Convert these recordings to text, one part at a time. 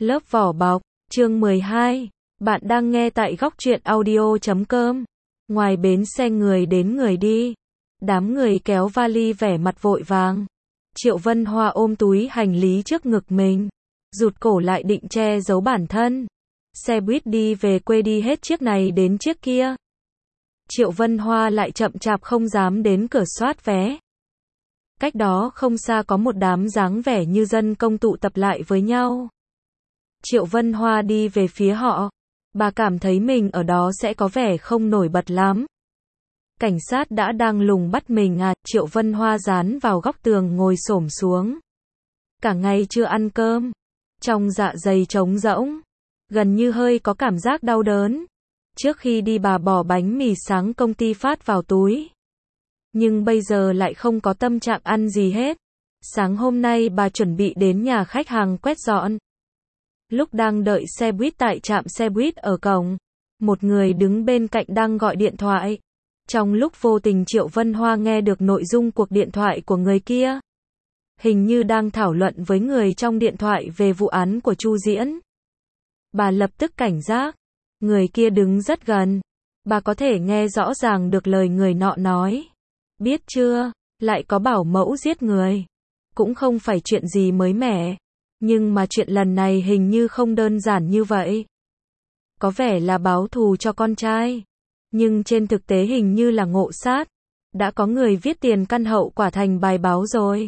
Lớp vỏ bọc, chương 12. Bạn đang nghe tại góc truyện audio.com. Ngoài bến xe người đến người đi. Đám người kéo vali vẻ mặt vội vàng. Triệu Vân Hoa ôm túi hành lý trước ngực mình. Rụt cổ lại định che giấu bản thân. Xe buýt đi về quê đi hết chiếc này đến chiếc kia. Triệu Vân Hoa lại chậm chạp không dám đến cửa soát vé. Cách đó không xa có một đám dáng vẻ như dân công tụ tập lại với nhau. Triệu Vân Hoa đi về phía họ. Bà cảm thấy mình ở đó sẽ có vẻ không nổi bật lắm. Cảnh sát đã đang lùng bắt mình à? Triệu Vân Hoa dán vào góc tường ngồi xổm xuống. Cả ngày chưa ăn cơm. Trong dạ dày trống rỗng. Gần như hơi có cảm giác đau đớn. Trước khi đi bà bỏ bánh mì sáng công ty phát vào túi. Nhưng bây giờ lại không có tâm trạng ăn gì hết. Sáng hôm nay bà chuẩn bị đến nhà khách hàng quét dọn. Lúc đang đợi xe buýt tại trạm xe buýt ở cổng, một người đứng bên cạnh đang gọi điện thoại. Trong lúc vô tình Triệu Vân Hoa nghe được nội dung cuộc điện thoại của người kia. Hình như đang thảo luận với người trong điện thoại về vụ án của Chu Diễn. Bà lập tức cảnh giác. Người kia đứng rất gần. Bà có thể nghe rõ ràng được lời người nọ nói. Biết chưa, lại có bảo mẫu giết người. Cũng không phải chuyện gì mới mẻ. Nhưng mà chuyện lần này hình như không đơn giản như vậy. Có vẻ là báo thù cho con trai. Nhưng trên thực tế hình như là ngộ sát. Đã có người viết tiền căn hậu quả thành bài báo rồi.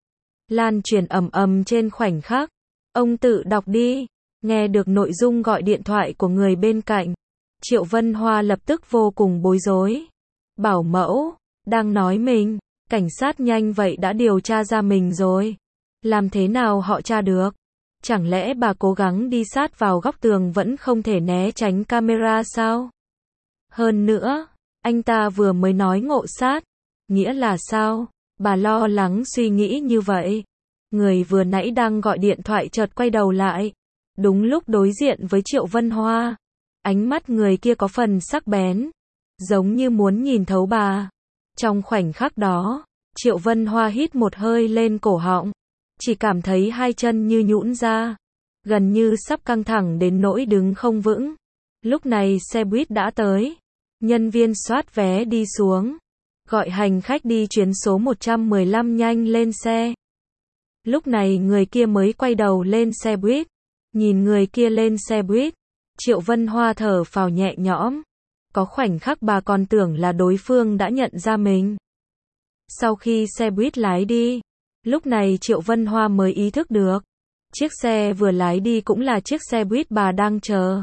Lan truyền ầm ầm trên khoảnh khắc. Ông tự đọc đi. Nghe được nội dung gọi điện thoại của người bên cạnh. Triệu Vân Hoa lập tức vô cùng bối rối. Bảo mẫu, đang nói mình, cảnh sát nhanh vậy đã điều tra ra mình rồi. Làm thế nào họ tra được? Chẳng lẽ bà cố gắng đi sát vào góc tường vẫn không thể né tránh camera sao? Hơn nữa, anh ta vừa mới nói ngộ sát. Nghĩa là sao? Bà lo lắng suy nghĩ như vậy. Người vừa nãy đang gọi điện thoại chợt quay đầu lại. Đúng lúc đối diện với Triệu Vân Hoa. Ánh mắt người kia có phần sắc bén. Giống như muốn nhìn thấu bà. Trong khoảnh khắc đó, Triệu Vân Hoa hít một hơi lên cổ họng. Chỉ cảm thấy hai chân như nhũn ra. Gần như sắp căng thẳng đến nỗi đứng không vững. Lúc này xe buýt đã tới. Nhân viên soát vé đi xuống. Gọi hành khách đi chuyến số 115 nhanh lên xe. Lúc này người kia mới quay đầu lên xe buýt. Nhìn người kia lên xe buýt. Triệu Vân Hoa thở phào nhẹ nhõm. Có khoảnh khắc bà còn tưởng là đối phương đã nhận ra mình. Sau khi xe buýt lái đi. Lúc này Triệu Vân Hoa mới ý thức được. Chiếc xe vừa lái đi cũng là chiếc xe buýt bà đang chờ.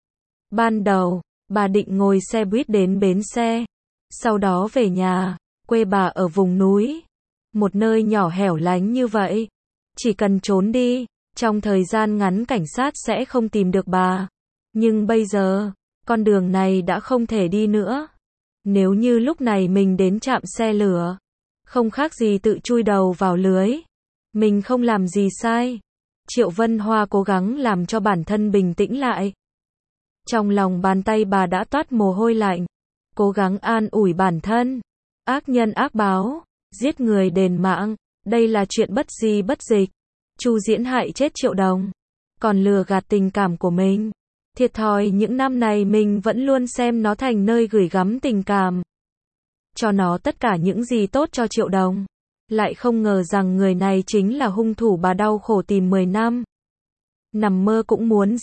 Ban đầu, bà định ngồi xe buýt đến bến xe. Sau đó về nhà. Quê bà ở vùng núi. Một nơi nhỏ hẻo lánh như vậy. Chỉ cần trốn đi. Trong thời gian ngắn cảnh sát sẽ không tìm được bà. Nhưng bây giờ, con đường này đã không thể đi nữa. Nếu như lúc này mình đến trạm xe lửa, không khác gì tự chui đầu vào lưới. Mình không làm gì sai. Triệu Vân Hoa cố gắng làm cho bản thân bình tĩnh lại. Trong lòng bàn tay bà đã toát mồ hôi lạnh. Cố gắng an ủi bản thân. Ác nhân ác báo, giết người đền mạng, đây là chuyện bất di bất dịch. Chu Diễn hại chết Triệu Đồng, còn lừa gạt tình cảm của mình. Thiệt thòi những năm này mình vẫn luôn xem nó thành nơi gửi gắm tình cảm. Cho nó tất cả những gì tốt cho Triệu Đồng. Lại không ngờ rằng người này chính là hung thủ bà đau khổ tìm 10 năm. Nằm mơ cũng muốn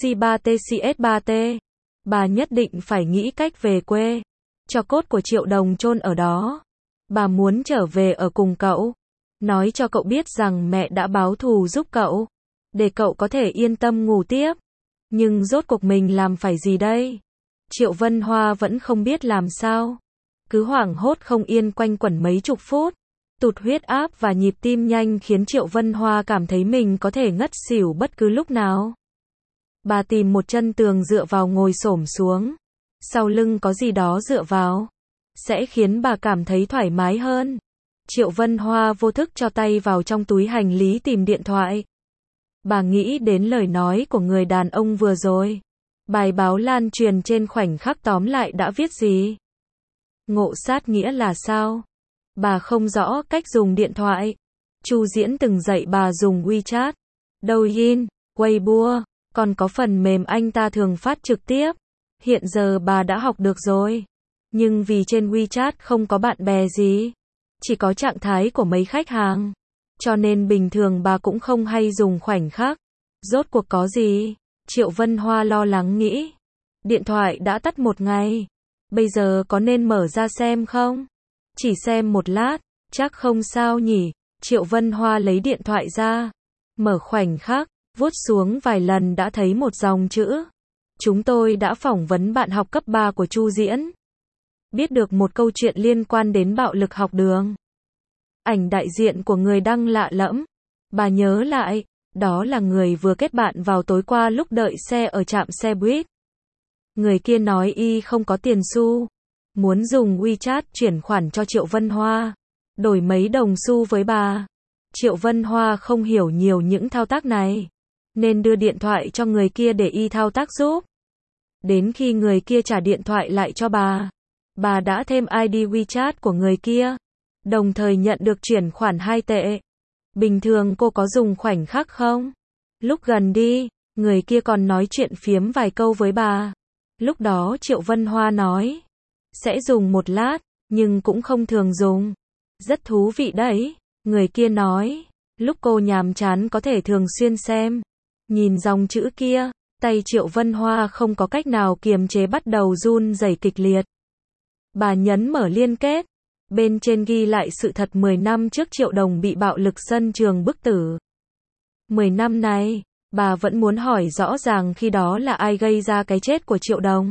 J3TCS3T. Bà nhất định phải nghĩ cách về quê. Cho cốt của Triệu Đồng chôn ở đó. Bà muốn trở về ở cùng cậu. Nói cho cậu biết rằng mẹ đã báo thù giúp cậu. Để cậu có thể yên tâm ngủ tiếp. Nhưng rốt cuộc mình làm phải gì đây? Triệu Vân Hoa vẫn không biết làm sao. Cứ hoảng hốt không yên quanh quẩn mấy chục phút. Tụt huyết áp và nhịp tim nhanh khiến Triệu Vân Hoa cảm thấy mình có thể ngất xỉu bất cứ lúc nào. Bà tìm một chân tường dựa vào ngồi xổm xuống. Sau lưng có gì đó dựa vào. Sẽ khiến bà cảm thấy thoải mái hơn. Triệu Vân Hoa vô thức cho tay vào trong túi hành lý tìm điện thoại. Bà nghĩ đến lời nói của người đàn ông vừa rồi. Bài báo lan truyền trên khoảnh khắc tóm lại đã viết gì? Ngộ sát nghĩa là sao? Bà không rõ cách dùng điện thoại. Chu Diễn từng dạy bà dùng WeChat, Douyin, Weibo, Còn có phần mềm anh ta thường phát trực tiếp. Hiện giờ bà đã học được rồi. Nhưng vì trên WeChat không có bạn bè gì. Chỉ có trạng thái của mấy khách hàng. Cho nên bình thường bà cũng không hay dùng khoảnh khắc. Rốt cuộc có gì? Triệu Vân Hoa lo lắng nghĩ. Điện thoại đã tắt một ngày. Bây giờ có nên mở ra xem không? Chỉ xem một lát, chắc không sao nhỉ. Triệu Vân Hoa lấy điện thoại ra. Mở khoảnh khắc, vuốt xuống vài lần đã thấy một dòng chữ. Chúng tôi đã phỏng vấn bạn học cấp 3 của Chu Diễn. Biết được một câu chuyện liên quan đến bạo lực học đường. Ảnh đại diện của người đăng lạ lẫm. Bà nhớ lại, đó là người vừa kết bạn vào tối qua lúc đợi xe ở trạm xe buýt. Người kia nói y không có tiền xu. Muốn dùng WeChat chuyển khoản cho Triệu Vân Hoa. Đổi mấy đồng xu với bà. Triệu Vân Hoa không hiểu nhiều những thao tác này. Nên đưa điện thoại cho người kia để y thao tác giúp. Đến khi người kia trả điện thoại lại cho bà đã thêm ID WeChat của người kia. Đồng thời nhận được chuyển khoản 2 tệ. Bình thường cô có dùng khoảnh khắc không? Lúc gần đi, người kia còn nói chuyện phiếm vài câu với bà. Lúc đó Triệu Vân Hoa nói. Sẽ dùng một lát, nhưng cũng không thường dùng. Rất thú vị đấy. Người kia nói. Lúc cô nhàm chán có thể thường xuyên xem. Nhìn dòng chữ kia, tay Triệu Vân Hoa không có cách nào kiềm chế bắt đầu run rẩy kịch liệt. Bà nhấn mở liên kết. Bên trên ghi lại sự thật 10 năm trước Triệu Đồng bị bạo lực sân trường bức tử. 10 năm nay, bà vẫn muốn hỏi rõ ràng khi đó là ai gây ra cái chết của Triệu Đồng.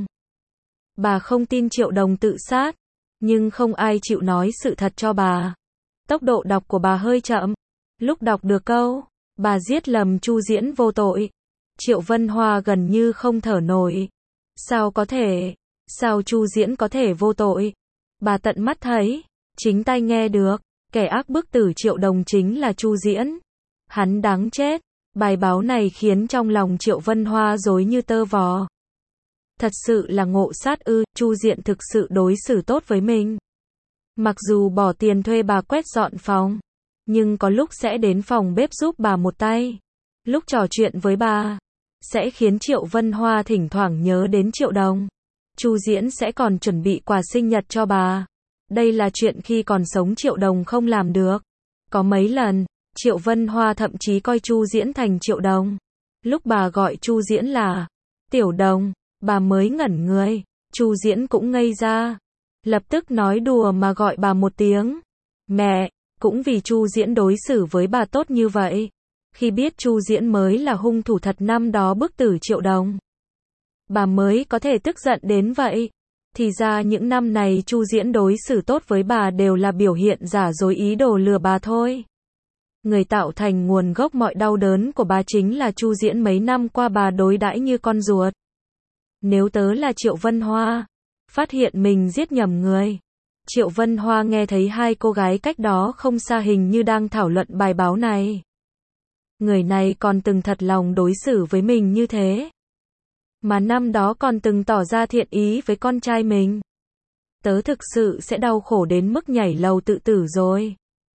Bà không tin Triệu Đồng tự sát, nhưng không ai chịu nói sự thật cho bà. Tốc độ đọc của bà hơi chậm. Lúc đọc được câu, bà giết lầm Chu Diễn vô tội. Triệu Vân Hoa gần như không thở nổi. Sao có thể? Sao Chu Diễn có thể vô tội? Bà tận mắt thấy, chính tai nghe được, kẻ ác bức tử Triệu Đồng chính là Chu Diễn. Hắn đáng chết. Bài báo này khiến trong lòng Triệu Vân Hoa rối như tơ vò. Thật sự là ngộ sát ư? Chu Diễn thực sự đối xử tốt với mình. Mặc dù bỏ tiền thuê bà quét dọn phòng, nhưng có lúc sẽ đến phòng bếp giúp bà một tay. Lúc trò chuyện với bà, sẽ khiến Triệu Vân Hoa thỉnh thoảng nhớ đến Triệu Đồng. Chu Diễn sẽ còn chuẩn bị quà sinh nhật cho bà. Đây là chuyện khi còn sống Triệu Đồng không làm được. Có mấy lần, Triệu Vân Hoa thậm chí coi Chu Diễn thành Triệu Đồng. Lúc bà gọi Chu Diễn là Tiểu Đồng, bà mới ngẩn người. Chu Diễn cũng ngây ra. Lập tức nói đùa mà gọi bà một tiếng mẹ. Cũng vì Chu Diễn đối xử với bà tốt như vậy. Khi biết Chu Diễn mới là hung thủ thật năm đó bức tử Triệu Đồng, bà mới có thể tức giận đến vậy. Thì ra những năm này Chu Diễn đối xử tốt với bà đều là biểu hiện giả dối ý đồ lừa bà thôi. Người tạo thành nguồn gốc mọi đau đớn của bà chính là Chu Diễn mấy năm qua bà đối đãi như con ruột. Nếu tớ là Triệu Vân Hoa, phát hiện mình giết nhầm người. Triệu Vân Hoa nghe thấy hai cô gái cách đó không xa hình như đang thảo luận bài báo này. Người này còn từng thật lòng đối xử với mình như thế. Mà năm đó còn từng tỏ ra thiện ý với con trai mình. Tớ thực sự sẽ đau khổ đến mức nhảy lầu tự tử rồi.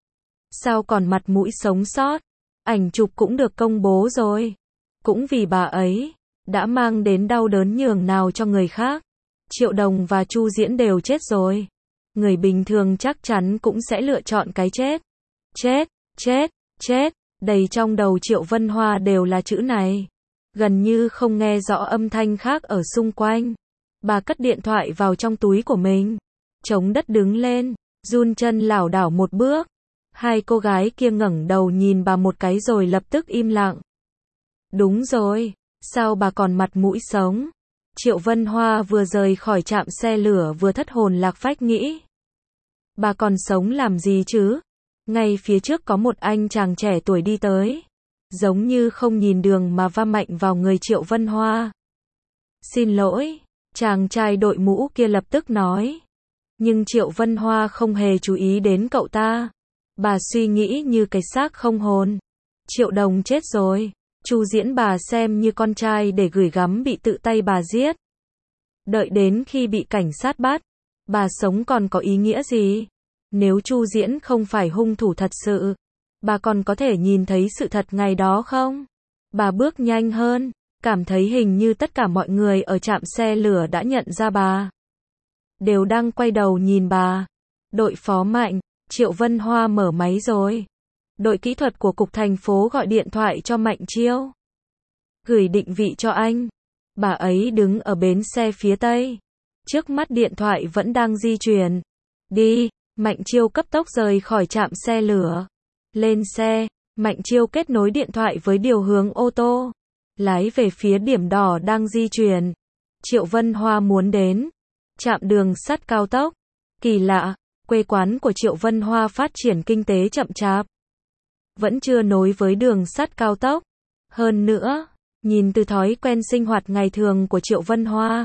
Sao còn mặt mũi sống sót? Ảnh chụp cũng được công bố rồi. Cũng vì bà ấy đã mang đến đau đớn nhường nào cho người khác. Triệu Đồng và Chu Diễn đều chết rồi. Người bình thường chắc chắn cũng sẽ lựa chọn cái chết. Chết, chết, chết. Đầy trong đầu Triệu Vân Hoa đều là chữ này. Gần như không nghe rõ âm thanh khác ở xung quanh. Bà cất điện thoại vào trong túi của mình. Chống đất đứng lên, run chân lảo đảo một bước. Hai cô gái kia ngẩng đầu nhìn bà một cái rồi lập tức im lặng. Đúng rồi, sao bà còn mặt mũi sống? Triệu Vân Hoa vừa rời khỏi trạm xe lửa vừa thất hồn lạc phách nghĩ. Bà còn sống làm gì chứ? Ngay phía trước có một anh chàng trẻ tuổi đi tới. Giống như không nhìn đường mà va mạnh vào người Triệu Vân Hoa. Xin lỗi, chàng trai đội mũ kia lập tức nói. Nhưng Triệu Vân Hoa không hề chú ý đến cậu ta. Bà suy nghĩ như cái xác không hồn. Triệu Đồng chết rồi. Chu Diễn bà xem như con trai để gửi gắm bị tự tay bà giết. Đợi đến khi bị cảnh sát bắt, bà sống còn có ý nghĩa gì? Nếu Chu Diễn không phải hung thủ thật sự, bà còn có thể nhìn thấy sự thật ngày đó không? Bà bước nhanh hơn, cảm thấy hình như tất cả mọi người ở trạm xe lửa đã nhận ra bà. Đều đang quay đầu nhìn bà. Đội phó Mạnh, Triệu Vân Hoa mở máy rồi. Đội kỹ thuật của cục thành phố gọi điện thoại cho Mạnh Chiêu. Gửi định vị cho anh. Bà ấy đứng ở bến xe phía tây. Trước mắt điện thoại vẫn đang di chuyển. Đi, Mạnh Chiêu cấp tốc rời khỏi trạm xe lửa. Lên xe, Mạnh Chiêu kết nối điện thoại với điều hướng ô tô. Lái về phía điểm đỏ đang di chuyển. Triệu Vân Hoa muốn đến trạm đường sắt cao tốc. Kỳ lạ, quê quán của Triệu Vân Hoa phát triển kinh tế chậm chạp. Vẫn chưa nối với đường sắt cao tốc. Hơn nữa, nhìn từ thói quen sinh hoạt ngày thường của Triệu Vân Hoa,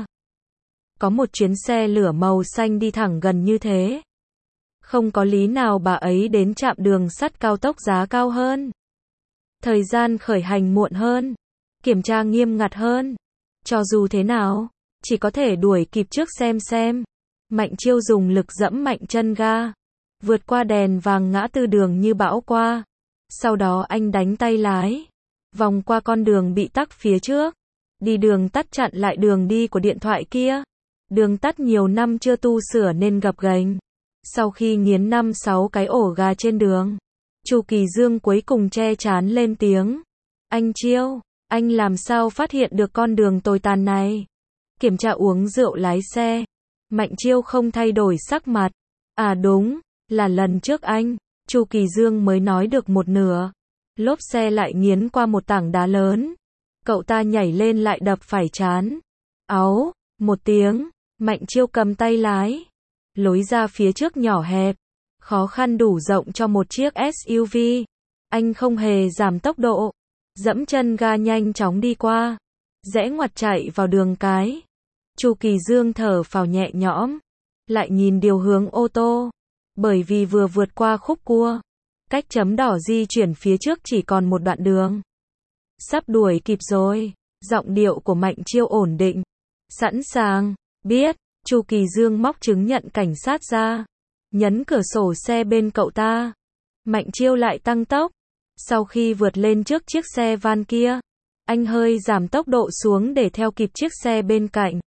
có một chuyến xe lửa màu xanh đi thẳng gần như thế. Không có lý nào bà ấy đến trạm đường sắt cao tốc giá cao hơn. Thời gian khởi hành muộn hơn. Kiểm tra nghiêm ngặt hơn. Cho dù thế nào, chỉ có thể đuổi kịp trước xem. Mạnh Chiêu dùng lực dẫm mạnh chân ga. Vượt qua đèn vàng ngã tư đường như bão qua. Sau đó anh đánh tay lái. Vòng qua con đường bị tắc phía trước. Đi đường tắt chặn lại đường đi của điện thoại kia. Đường tắt nhiều năm chưa tu sửa nên gập ghềnh. Sau khi nghiến 5-6 cái ổ gà trên đường, Chu Kỳ Dương cuối cùng che chán lên tiếng. Anh Chiêu, anh làm sao phát hiện được con đường tồi tàn này? Kiểm tra uống rượu lái xe. Mạnh Chiêu không thay đổi sắc mặt. À đúng, là lần trước anh, Chu Kỳ Dương mới nói được một nửa. Lốp xe lại nghiến qua một tảng đá lớn. Cậu ta nhảy lên lại đập phải trán. Áu, một tiếng, Mạnh Chiêu cầm tay lái. Lối ra phía trước nhỏ hẹp, khó khăn đủ rộng cho một chiếc SUV. Anh không hề giảm tốc độ, dẫm chân ga nhanh chóng đi qua, rẽ ngoặt chạy vào đường cái. Chu Kỳ Dương thở phào nhẹ nhõm, lại nhìn điều hướng ô tô, bởi vì vừa vượt qua khúc cua, cách chấm đỏ di chuyển phía trước chỉ còn một đoạn đường. Sắp đuổi kịp rồi, giọng điệu của Mạnh Chiêu ổn định. Sẵn sàng, biết. Chu Kỳ Dương móc chứng nhận cảnh sát ra, nhấn cửa sổ xe bên cậu ta. Mạnh Chiêu lại tăng tốc. Sau khi vượt lên trước chiếc xe van kia, anh hơi giảm tốc độ xuống để theo kịp chiếc xe bên cạnh.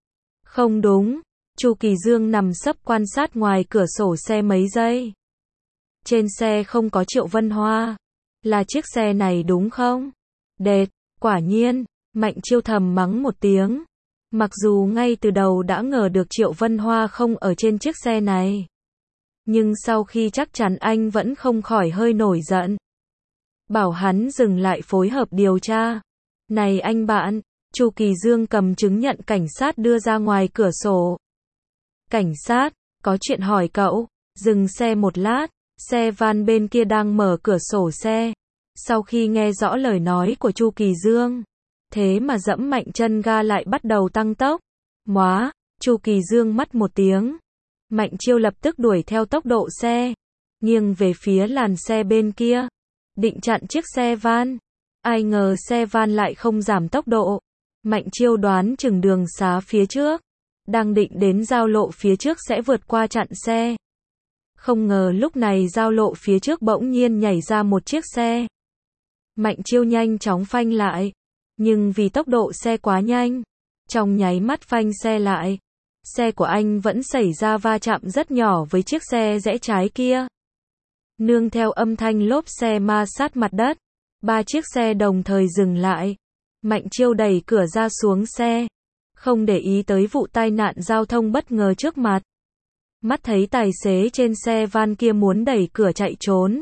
Không đúng, Chu Kỳ Dương nằm sấp quan sát ngoài cửa sổ xe mấy giây. Trên xe không có Triệu Vân Hoa. Là chiếc xe này đúng không? Đệt, quả nhiên, Mạnh Chiêu thầm mắng một tiếng. Mặc dù ngay từ đầu đã ngờ được Triệu Vân Hoa không ở trên chiếc xe này. Nhưng sau khi chắc chắn anh vẫn không khỏi hơi nổi giận. Bảo hắn dừng lại phối hợp điều tra. Này anh bạn, Chu Kỳ Dương cầm chứng nhận cảnh sát đưa ra ngoài cửa sổ. Cảnh sát, có chuyện hỏi cậu. Dừng xe một lát, xe van bên kia đang mở cửa sổ xe. Sau khi nghe rõ lời nói của Chu Kỳ Dương, thế mà dẫm mạnh chân ga lại bắt đầu tăng tốc. Móa, Chu Kỳ Dương mắt một tiếng. Mạnh Chiêu lập tức đuổi theo tốc độ xe, nghiêng về phía làn xe bên kia, định chặn chiếc xe van. Ai ngờ xe van lại không giảm tốc độ. Mạnh Chiêu đoán chừng đường xá phía trước, đang định đến giao lộ phía trước sẽ vượt qua chặn xe. Không ngờ lúc này giao lộ phía trước bỗng nhiên nhảy ra một chiếc xe. Mạnh Chiêu nhanh chóng phanh lại. Nhưng vì tốc độ xe quá nhanh, trong nháy mắt phanh xe lại, xe của anh vẫn xảy ra va chạm rất nhỏ với chiếc xe rẽ trái kia. Nương theo âm thanh lốp xe ma sát mặt đất, 3 chiếc xe đồng thời dừng lại. Mạnh Chiêu đẩy cửa ra xuống xe, không để ý tới vụ tai nạn giao thông bất ngờ trước mặt. Mắt thấy tài xế trên xe van kia muốn đẩy cửa chạy trốn.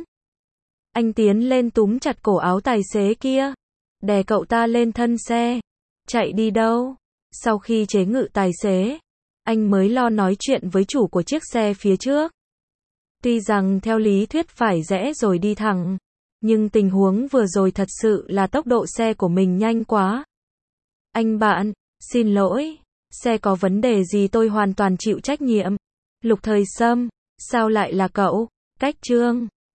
Anh tiến lên túm chặt cổ áo tài xế kia, đè cậu ta lên thân xe. Chạy đi đâu? Sau khi chế ngự tài xế, anh mới lo nói chuyện với chủ của chiếc xe phía trước. Tuy rằng theo lý thuyết phải rẽ rồi đi thẳng, nhưng tình huống vừa rồi thật sự là tốc độ xe của mình nhanh quá. Anh bạn, xin lỗi, xe có vấn đề gì tôi hoàn toàn chịu trách nhiệm. Lục Thời Sâm, sao lại là cậu? Cách Trương